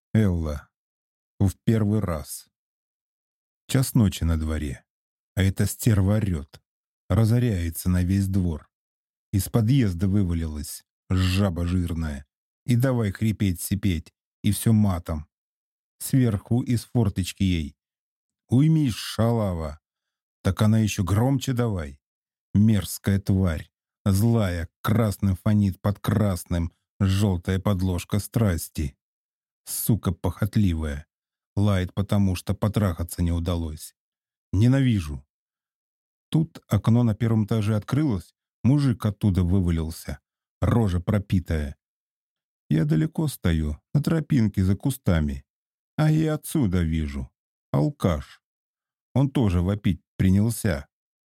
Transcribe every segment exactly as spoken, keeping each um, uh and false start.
Элла. В первый раз. Час ночи на дворе, а эта стерва орет, разоряется на весь двор. Из подъезда вывалилась жаба жирная, и давай хрипеть-сипеть, и все матом. Сверху из форточки ей: уймись, шалава! Так она еще громче давай. Мерзкая тварь, злая, красным фонит под красным, желтая подложка страсти. Сука похотливая, лает потому, что потрахаться не удалось. Ненавижу. Тут окно на первом этаже открылось, мужик оттуда вывалился, рожа пропитая. Я далеко стою, на тропинке за кустами, а я отсюда вижу. Алкаш. Он тоже вопить принялся.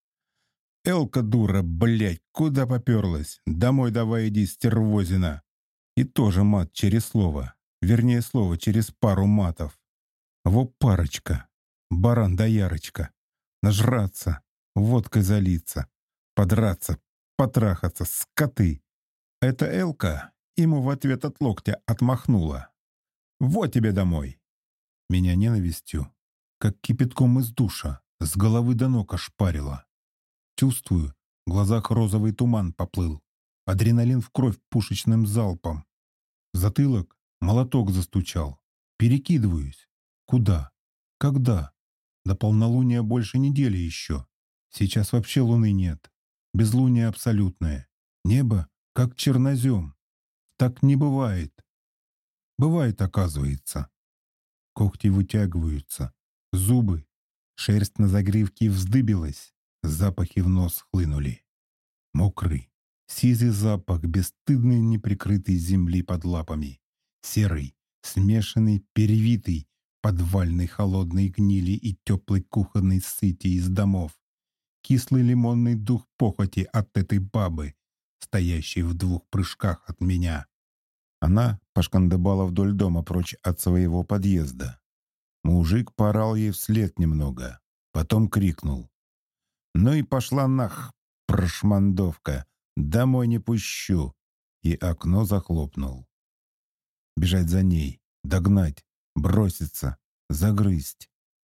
Элка, дура, блядь, куда поперлась? Домой давай иди, стервозина. И тоже мат через слово. Вернее, слово через пару матов. Во парочка. Баран да Ярочка. Нажраться, водкой залиться, подраться, потрахаться, скоты. Эта Элка ему в ответ от локтя отмахнула. Вот тебе домой. Меня ненавистью, как кипятком из душа, с головы до ног ошпарила. Чувствую, в глазах розовый туман поплыл. Адреналин в кровь пушечным залпом. В затылок молоток застучал. Перекидываюсь. Куда? Когда? До полнолуния больше недели еще. Сейчас вообще луны нет. Безлуние абсолютное. Небо как чернозем. Так не бывает. Бывает, оказывается. Когти вытягиваются. Зубы. Шерсть на загривке вздыбилась. Запахи в нос хлынули. Мокрый, сизый запах бесстыдной неприкрытой земли под лапами. Серый, смешанный, перевитый, подвальной холодной гнили и теплой кухонной сыти из домов. Кислый лимонный дух похоти от этой бабы, стоящей в двух прыжках от меня. Она пошкандыбала вдоль дома прочь от своего подъезда. Мужик поорал ей вслед немного, потом крикнул: «Ну и пошла нах, прошмандовка! Домой не пущу!» И окно захлопнул. Бежать за ней, догнать, броситься, загрызть.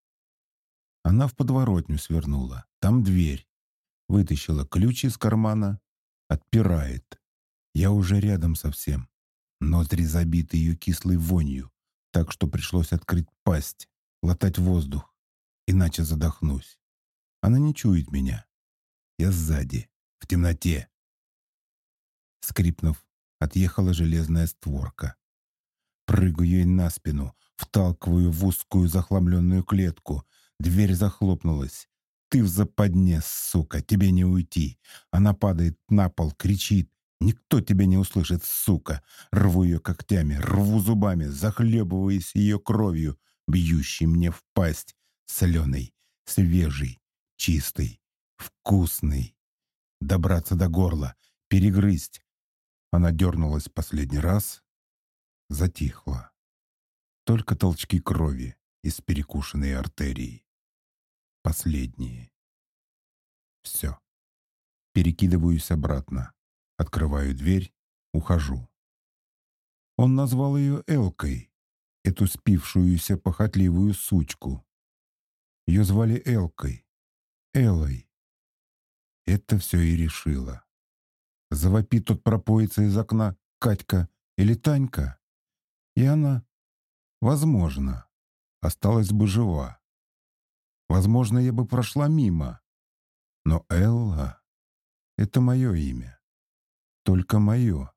Она в подворотню свернула. Там дверь. Вытащила ключ из кармана. Отпирает. Я уже рядом совсем. Ноздри забиты ее кислой вонью, так что пришлось открыть пасть, глотать воздух, иначе задохнусь. Она не чует меня. Я сзади, в темноте. Скрипнув, отъехала железная створка. Прыгаю ей на спину, вталкиваю в узкую захламленную клетку. Дверь захлопнулась. «Ты в западне, сука, тебе не уйти!» Она падает на пол, кричит. «Никто тебя не услышит, сука!» Рву ее когтями, рву зубами, захлебываясь ее кровью, бьющей мне в пасть, соленой, свежей, чистой, вкусный. Добраться до горла, перегрызть. Она дернулась последний раз, затихла. Только толчки крови из перекушенной артерии. Последние. Все. Перекидываюсь обратно. Открываю дверь, ухожу. Он назвал ее Элкой, эту спившуюся похотливую сучку. Ее звали Элкой, Элой. Это все и решило. Завопит тут пропоится из окна Катька или Танька, и она, возможно, осталась бы жива. Возможно, я бы прошла мимо. Но Элла — это мое имя. Только мое.